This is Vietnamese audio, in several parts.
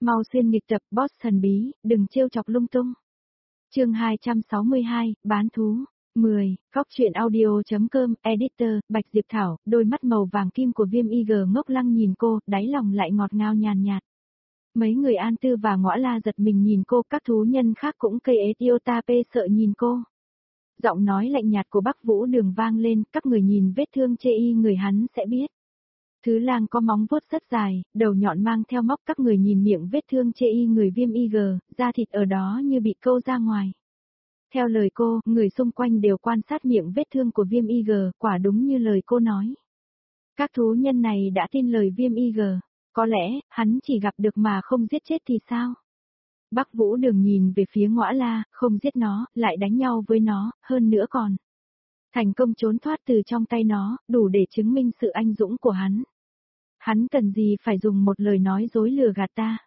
Mau xuyên nghịch tập boss thần bí, đừng trêu chọc lung tung. Chương 262, bán thú. 10, Góc truyện audio.com, editor, Bạch Diệp Thảo, đôi mắt màu vàng kim của Viêm IG ngốc lăng nhìn cô, đáy lòng lại ngọt ngào nhàn nhạt. Mấy người An Tư và Ngõa La giật mình nhìn cô, các thú nhân khác cũng cây Etiotape sợ nhìn cô. Giọng nói lạnh nhạt của Bắc Vũ Đường vang lên, các người nhìn vết thương chê y người hắn sẽ biết. Thứ lang có móng vuốt rất dài, đầu nhọn mang theo móc, các người nhìn miệng vết thương chê y người Viêm IG, da thịt ở đó như bị câu ra ngoài. Theo lời cô, người xung quanh đều quan sát miệng vết thương của Viêm IG, quả đúng như lời cô nói. Các thú nhân này đã tin lời Viêm IG, có lẽ, hắn chỉ gặp được mà không giết chết thì sao? Bắc Vũ Đường nhìn về phía Ngõa La, không giết nó, lại đánh nhau với nó, hơn nữa còn thành công trốn thoát từ trong tay nó, đủ để chứng minh sự anh dũng của hắn. Hắn cần gì phải dùng một lời nói dối lừa gạt ta?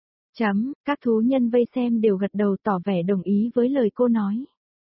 Các thú nhân vây xem đều gật đầu tỏ vẻ đồng ý với lời cô nói.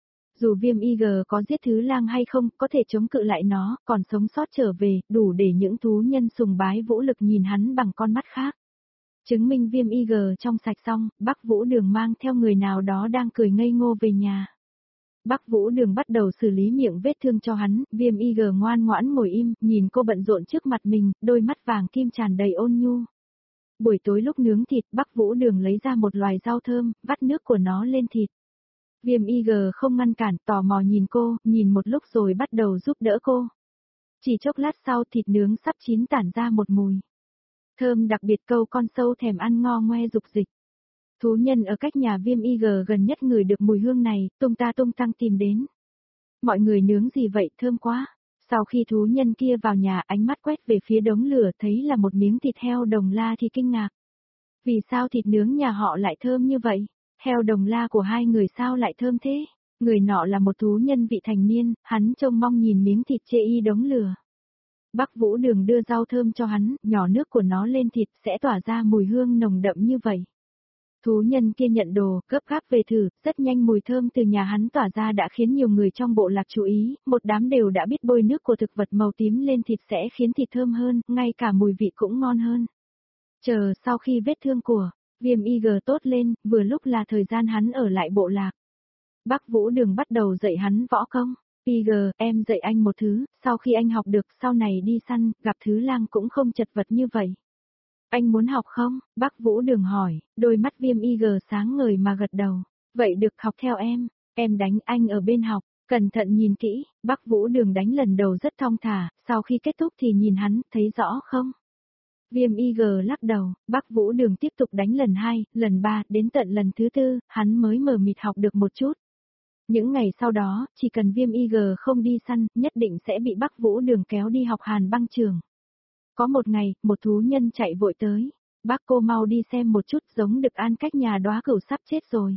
Dù Viêm IG có giết thứ lang hay không, có thể chống cự lại nó, còn sống sót trở về, đủ để những thú nhân sùng bái vũ lực nhìn hắn bằng con mắt khác. Chứng minh Viêm IG trong sạch xong, Bắc Vũ Đường mang theo người nào đó đang cười ngây ngô về nhà. Bắc Vũ Đường bắt đầu xử lý miệng vết thương cho hắn, Viêm IG ngoan ngoãn ngồi im, nhìn cô bận rộn trước mặt mình, đôi mắt vàng kim tràn đầy ôn nhu. Buổi tối lúc nướng thịt, Bắc Vũ Đường lấy ra một loài rau thơm, vắt nước của nó lên thịt. Viêm IG không ngăn cản, tò mò nhìn cô, nhìn một lúc rồi bắt đầu giúp đỡ cô. Chỉ chốc lát sau thịt nướng sắp chín tản ra một mùi thơm đặc biệt, câu con sâu thèm ăn ngo ngoe dục dịch. Thú nhân ở cách nhà Viêm IG gần nhất ngửi được mùi hương này, tung tăng tìm đến. Mọi người nướng gì vậy, thơm quá. Sau khi thú nhân kia vào nhà, ánh mắt quét về phía đống lửa thấy là một miếng thịt heo đồng la thì kinh ngạc. Vì sao thịt nướng nhà họ lại thơm như vậy? Heo đồng la của hai người sao lại thơm thế? Người nọ là một thú nhân vị thành niên, hắn trông mong nhìn miếng thịt chê y đống lửa. Bắc Vũ Đường đưa rau thơm cho hắn, nhỏ nước của nó lên thịt sẽ tỏa ra mùi hương nồng đậm như vậy. Thú nhân kia nhận đồ, gấp gáp về thử, rất nhanh mùi thơm từ nhà hắn tỏa ra đã khiến nhiều người trong bộ lạc chú ý, một đám đều đã biết bôi nước của thực vật màu tím lên thịt sẽ khiến thịt thơm hơn, ngay cả mùi vị cũng ngon hơn. Chờ sau khi vết thương của Viêm IG tốt lên, vừa lúc là thời gian hắn ở lại bộ lạc. Bắc Vũ Đường bắt đầu dạy hắn võ công. IG, em dạy anh một thứ, sau khi anh học được, sau này đi săn, gặp thứ lang cũng không chật vật như vậy. Anh muốn học không? Bắc Vũ Đường hỏi, đôi mắt Viêm IG sáng ngời mà gật đầu. Vậy được, học theo em đánh, anh ở bên học, cẩn thận nhìn kỹ. Bắc Vũ Đường đánh lần đầu rất thong thả, sau khi kết thúc thì nhìn hắn, thấy rõ không? Viêm IG lắc đầu, Bắc Vũ Đường tiếp tục đánh lần 2, lần 3, đến tận lần thứ 4, hắn mới mờ mịt học được một chút. Những ngày sau đó, chỉ cần Viêm IG không đi săn, nhất định sẽ bị Bắc Vũ Đường kéo đi học Hàn Băng Trường. Có một ngày, một thú nhân chạy vội tới. Bác cô mau đi xem một chút, giống Đực An cách nhà Đóa Cửu sắp chết rồi.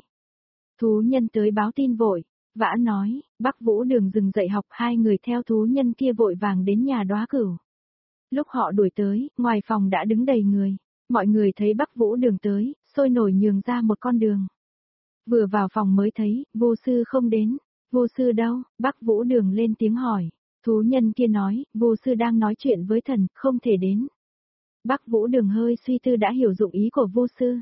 Thú nhân tới báo tin vội, vã nói, Bắc Vũ Đường dừng dậy học, hai người theo thú nhân kia vội vàng đến nhà Đóa Cửu. Lúc họ đuổi tới, ngoài phòng đã đứng đầy người. Mọi người thấy Bắc Vũ Đường tới, sôi nổi nhường ra một con đường. Vừa vào phòng mới thấy, vô sư không đến. Vô sư đâu? Bắc Vũ Đường lên tiếng hỏi. Thú nhân kia nói, vô sư đang nói chuyện với thần, không thể đến. Bắc Vũ Đường hơi suy tư đã hiểu dụng ý của vô sư.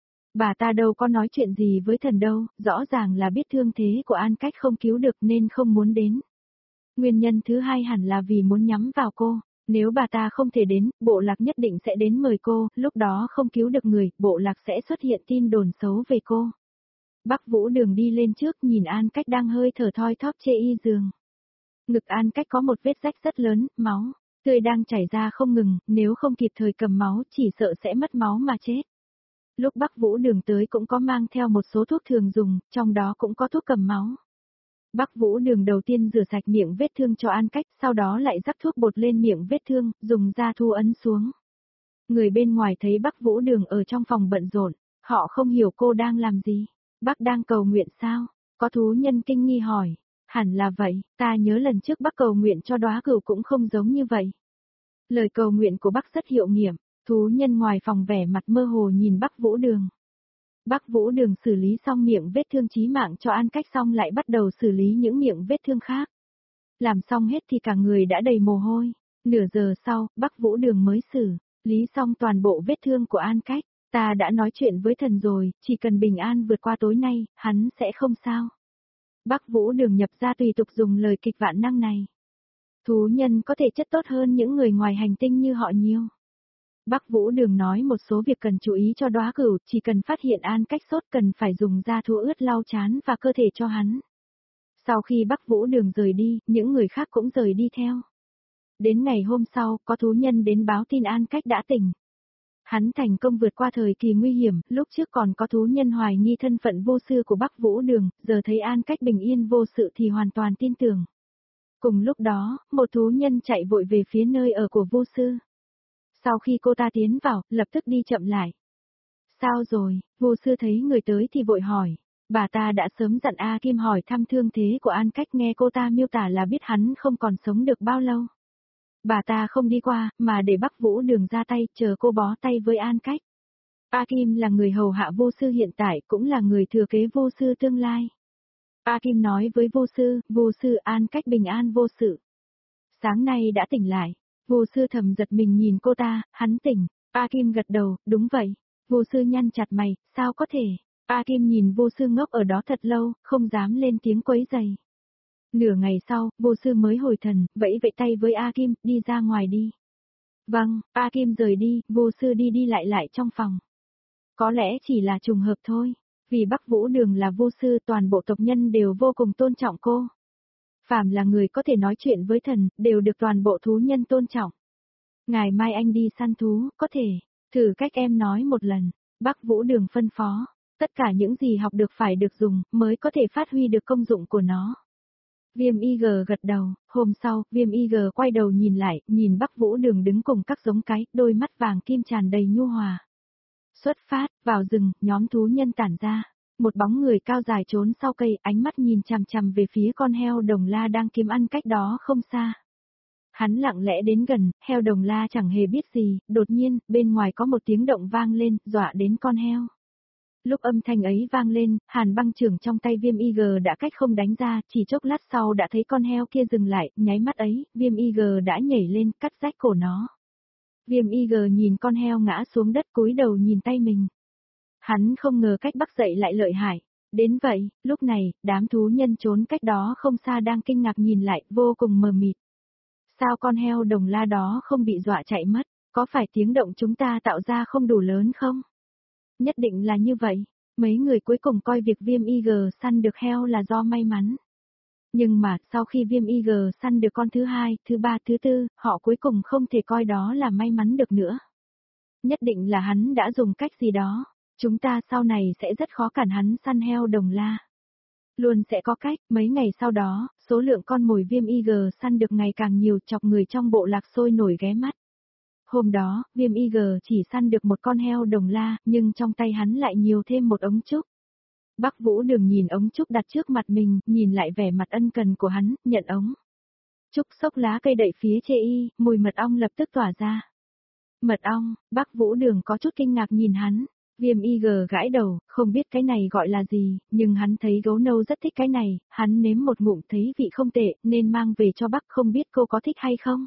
Bà ta đâu có nói chuyện gì với thần đâu, rõ ràng là biết thương thế của An Cách không cứu được nên không muốn đến. Nguyên nhân thứ hai hẳn là vì muốn nhắm vào cô. Nếu bà ta không thể đến, bộ lạc nhất định sẽ đến mời cô, lúc đó không cứu được người, bộ lạc sẽ xuất hiện tin đồn xấu về cô. Bắc Vũ Đường đi lên trước nhìn An Cách đang hơi thở thoi thóp chê y giường. Ngực An Cách có một vết rách rất lớn, máu tươi đang chảy ra không ngừng, nếu không kịp thời cầm máu chỉ sợ sẽ mất máu mà chết. Lúc Bắc Vũ Đường tới cũng có mang theo một số thuốc thường dùng, trong đó cũng có thuốc cầm máu. Bắc Vũ Đường đầu tiên rửa sạch miệng vết thương cho An Cách, sau đó lại rắc thuốc bột lên miệng vết thương, dùng da thu ấn xuống. Người bên ngoài thấy Bắc Vũ Đường ở trong phòng bận rộn, họ không hiểu cô đang làm gì. Bác đang cầu nguyện sao? Có thú nhân kinh nghi hỏi. Hẳn là vậy, ta nhớ lần trước bác cầu nguyện cho Đóa Cửu cũng không giống như vậy. Lời cầu nguyện của bác rất hiệu nghiệm, thú nhân ngoài phòng vẻ mặt mơ hồ nhìn Bắc Vũ Đường. Bắc Vũ Đường xử lý xong miệng vết thương chí mạng cho An Cách xong lại bắt đầu xử lý những miệng vết thương khác. Làm xong hết thì cả người đã đầy mồ hôi. Nửa giờ sau, Bắc Vũ Đường mới xử lý xong toàn bộ vết thương của An Cách. Ta đã nói chuyện với thần rồi, chỉ cần bình an vượt qua tối nay, hắn sẽ không sao. Bắc Vũ Đường nhập ra tùy tục dùng lời kịch vạn năng này. Thú nhân có thể chất tốt hơn những người ngoài hành tinh như họ nhiều. Bắc Vũ Đường nói một số việc cần chú ý cho Đóa Cửu, chỉ cần phát hiện An Cách sốt cần phải dùng da thú ướt lau chán và cơ thể cho hắn. Sau khi Bắc Vũ Đường rời đi, những người khác cũng rời đi theo. Đến ngày hôm sau, có thú nhân đến báo tin An Cách đã tỉnh. Hắn thành công vượt qua thời kỳ nguy hiểm, lúc trước còn có thú nhân hoài nghi thân phận vô sư của Bắc Vũ Đường, giờ thấy An Cách bình yên vô sự thì hoàn toàn tin tưởng. Cùng lúc đó, một thú nhân chạy vội về phía nơi ở của vô sư. Sau khi cô ta tiến vào, lập tức đi chậm lại. Sao rồi, vô sư thấy người tới thì vội hỏi. Bà ta đã sớm dặn A Kim hỏi thăm thương thế của An Cách, nghe cô ta miêu tả là biết hắn không còn sống được bao lâu. Bà ta không đi qua, mà để Bắc Vũ Đường ra tay, chờ cô bó tay với An Cách. A Kim là người hầu hạ vô sư hiện tại, cũng là người thừa kế vô sư tương lai. A Kim nói với vô sư An Cách bình an vô sự. Sáng nay đã tỉnh lại, vô sư thầm giật mình nhìn cô ta, hắn tỉnh. A Kim gật đầu, đúng vậy. Vô sư nhăn chặt mày, sao có thể? A Kim nhìn vô sư ngốc ở đó thật lâu, không dám lên tiếng quấy rầy. Nửa ngày sau, vô sư mới hồi thần, vẫy vẫy tay với A Kim, đi ra ngoài đi. Vâng, A Kim rời đi, vô sư đi đi lại lại trong phòng. Có lẽ chỉ là trùng hợp thôi, vì Bắc Vũ Đường là vô sư, toàn bộ tộc nhân đều vô cùng tôn trọng cô. Phàm là người có thể nói chuyện với thần, đều được toàn bộ thú nhân tôn trọng. Ngày mai anh đi săn thú, có thể, thử cách em nói một lần. Bắc Vũ Đường phân phó, tất cả những gì học được phải được dùng, mới có thể phát huy được công dụng của nó. Viêm IG gật đầu, hôm sau, Viêm IG quay đầu nhìn lại, nhìn Bắc Vũ Đường đứng cùng các giống cái, đôi mắt vàng kim tràn đầy nhu hòa. Xuất phát, vào rừng, nhóm thú nhân tản ra. Một bóng người cao dài trốn sau cây, ánh mắt nhìn chằm chằm về phía con heo đồng la đang kiếm ăn cách đó không xa. Hắn lặng lẽ đến gần, heo đồng la chẳng hề biết gì, đột nhiên, bên ngoài có một tiếng động vang lên, dọa đến con heo. Lúc âm thanh ấy vang lên, hàn băng trưởng trong tay Viêm IG đã cách không đánh ra, chỉ chốc lát sau đã thấy con heo kia dừng lại, nháy mắt ấy, Viêm IG đã nhảy lên, cắt rách cổ nó. Viêm IG nhìn con heo ngã xuống đất cúi đầu nhìn tay mình. Hắn không ngờ cách bắt dậy lại lợi hại. Đến vậy, lúc này, đám thú nhân trốn cách đó không xa đang kinh ngạc nhìn lại, vô cùng mờ mịt. Sao con heo đồng la đó không bị dọa chạy mất? Có phải tiếng động chúng ta tạo ra không đủ lớn không? Nhất định là như vậy. Mấy người cuối cùng coi việc Viêm IG săn được heo là do may mắn. Nhưng mà, sau khi Viêm IG săn được con thứ hai, thứ ba, thứ tư, họ cuối cùng không thể coi đó là may mắn được nữa. Nhất định là hắn đã dùng cách gì đó. Chúng ta sau này sẽ rất khó cản hắn săn heo đồng la. Luôn sẽ có cách, mấy ngày sau đó, số lượng con mồi Viêm IG săn được ngày càng nhiều, chọc người trong bộ lạc sôi nổi ghé mắt. Hôm đó, Viêm IG chỉ săn được một con heo đồng la, nhưng trong tay hắn lại nhiều thêm một ống trúc. Bắc Vũ Đường nhìn ống trúc đặt trước mặt mình, nhìn lại vẻ mặt ân cần của hắn, nhận ống. Trúc xốc lá cây đậy phía chê y, mùi mật ong lập tức tỏa ra. Mật ong, Bắc Vũ Đường có chút kinh ngạc nhìn hắn. Viêm IG gãi đầu, không biết cái này gọi là gì, nhưng hắn thấy gấu nâu rất thích cái này, hắn nếm một ngụm thấy vị không tệ, nên mang về cho Bắc, không biết cô có thích hay không.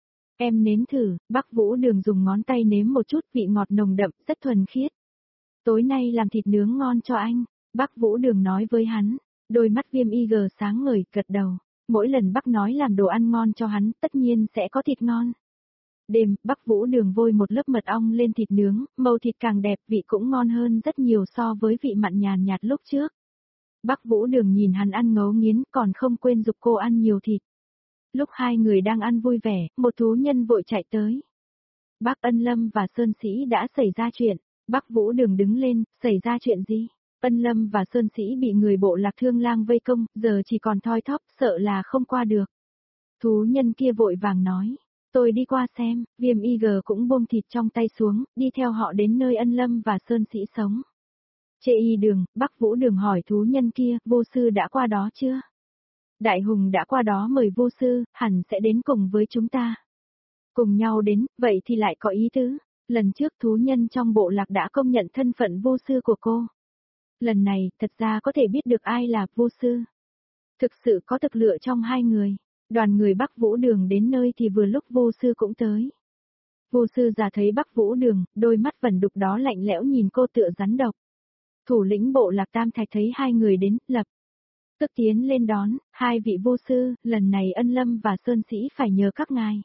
Em nếm thử, Bắc Vũ Đường dùng ngón tay nếm một chút, vị ngọt nồng đậm, rất thuần khiết. Tối nay làm thịt nướng ngon cho anh, Bắc Vũ Đường nói với hắn, đôi mắt Viêm IG sáng ngời, gật đầu. Mỗi lần Bắc nói làm đồ ăn ngon cho hắn, tất nhiên sẽ có thịt ngon. Đêm, Bắc Vũ Đường vôi một lớp mật ong lên thịt nướng, màu thịt càng đẹp, vị cũng ngon hơn rất nhiều so với vị mặn nhàn nhạt lúc trước. Bắc Vũ Đường nhìn hắn ăn ngấu nghiến, còn không quên giục cô ăn nhiều thịt. Lúc hai người đang ăn vui vẻ, một thú nhân vội chạy tới. Bác Ân Lâm và Sơn Sĩ đã xảy ra chuyện. Bắc Vũ Đường đứng lên, xảy ra chuyện gì? Ân Lâm và Sơn Sĩ bị người bộ lạc Thương Lang vây công, giờ chỉ còn thoi thóp, sợ là không qua được. Thú nhân kia vội vàng nói. Tôi đi qua xem, Viêm IG cũng buông thịt trong tay xuống, đi theo họ đến nơi Ân Lâm và Sơn Sĩ sống. Chê y đường, Bắc Vũ Đường hỏi thú nhân kia, vô sư đã qua đó chưa? Đại Hùng đã qua đó mời vô sư, hẳn sẽ đến cùng với chúng ta. Cùng nhau đến, vậy thì lại có ý tứ. Lần trước thú nhân trong bộ lạc đã công nhận thân phận vô sư của cô. Lần này, thật ra có thể biết được ai là vô sư. Thực sự có thực lựa trong hai người. Đoàn người Bắc Vũ Đường đến nơi thì vừa lúc vô sư cũng tới. Vô sư già thấy Bắc Vũ Đường, đôi mắt vẩn đục đó lạnh lẽo nhìn cô tựa rắn độc. Thủ lĩnh bộ lạc Tam Thạch thấy hai người đến, lập tức tiến lên đón, hai vị vô sư, lần này Ân Lâm và Sơn Sĩ phải nhờ các ngài.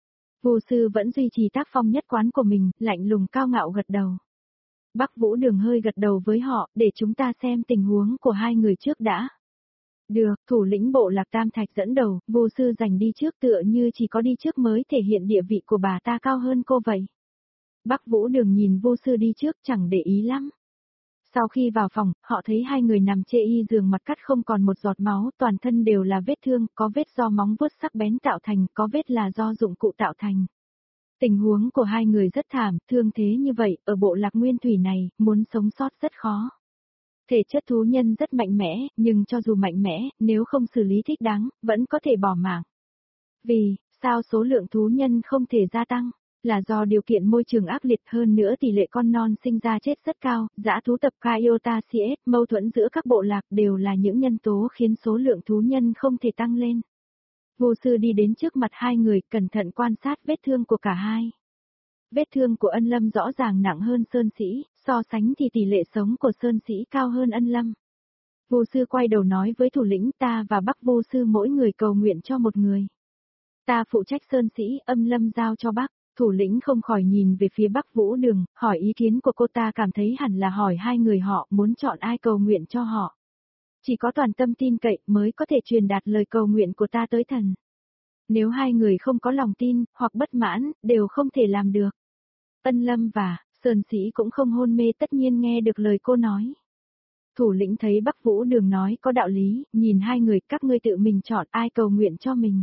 Vô sư vẫn duy trì tác phong nhất quán của mình, lạnh lùng cao ngạo gật đầu. Bắc Vũ Đường hơi gật đầu với họ, để chúng ta xem tình huống của hai người trước đã. Được, thủ lĩnh bộ lạc Tam Thạch dẫn đầu, vô sư giành đi trước tựa như chỉ có đi trước mới thể hiện địa vị của bà ta cao hơn cô vậy. Bắc Vũ Đường nhìn vô sư đi trước chẳng để ý lắm. Sau khi vào phòng, họ thấy hai người nằm chê y giường mặt cắt không còn một giọt máu, toàn thân đều là vết thương, có vết do móng vuốt sắc bén tạo thành, có vết là do dụng cụ tạo thành. Tình huống của hai người rất thảm, thương thế như vậy, ở bộ lạc nguyên thủy này, muốn sống sót rất khó. Thể chất thú nhân rất mạnh mẽ, nhưng cho dù mạnh mẽ, nếu không xử lý thích đáng, vẫn có thể bỏ mạng. Vì, sao số lượng thú nhân không thể gia tăng? Là do điều kiện môi trường ác liệt hơn nữa tỷ lệ con non sinh ra chết rất cao, dã thú tập Coyote CS, mâu thuẫn giữa các bộ lạc đều là những nhân tố khiến số lượng thú nhân không thể tăng lên. Vô sư đi đến trước mặt hai người, cẩn thận quan sát vết thương của cả hai. Vết thương của Ân Lâm rõ ràng nặng hơn Sơn Sĩ, so sánh thì tỷ lệ sống của Sơn Sĩ cao hơn Ân Lâm. Vô sư quay đầu nói với thủ lĩnh ta và Bắc vô sư mỗi người cầu nguyện cho một người. Ta phụ trách Sơn Sĩ, Ân Lâm giao cho Bắc. Thủ lĩnh không khỏi nhìn về phía Bắc Vũ Đường, hỏi ý kiến của cô ta cảm thấy hẳn là hỏi hai người họ muốn chọn ai cầu nguyện cho họ. Chỉ có toàn tâm tin cậy mới có thể truyền đạt lời cầu nguyện của ta tới thần. Nếu hai người không có lòng tin, hoặc bất mãn, đều không thể làm được. Ân Lâm và Sơn Sĩ cũng không hôn mê tất nhiên nghe được lời cô nói. Thủ lĩnh thấy Bắc Vũ Đường nói có đạo lý, nhìn hai người các ngươi tự mình chọn ai cầu nguyện cho mình.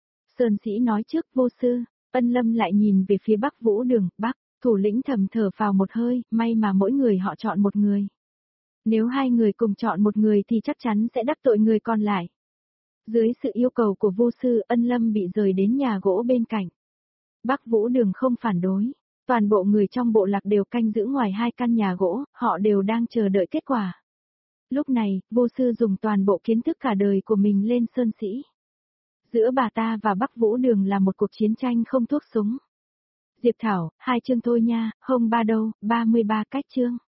Sơn Sĩ nói trước vô sư. Ân Lâm lại nhìn về phía Bắc Vũ Đường, Bắc, thủ lĩnh thầm thở vào một hơi, may mà mỗi người họ chọn một người. Nếu hai người cùng chọn một người thì chắc chắn sẽ đắc tội người còn lại. Dưới sự yêu cầu của vô sư, Ân Lâm bị rời đến nhà gỗ bên cạnh. Bắc Vũ Đường không phản đối, toàn bộ người trong bộ lạc đều canh giữ ngoài hai căn nhà gỗ, họ đều đang chờ đợi kết quả. Lúc này, vô sư dùng toàn bộ kiến thức cả đời của mình lên Sơn Sĩ. Giữa bà ta và Bắc Vũ Đường là một cuộc chiến tranh không thuốc súng. Diệp Thảo, 2 chương thôi nha, không ba đâu, 33 cách chương.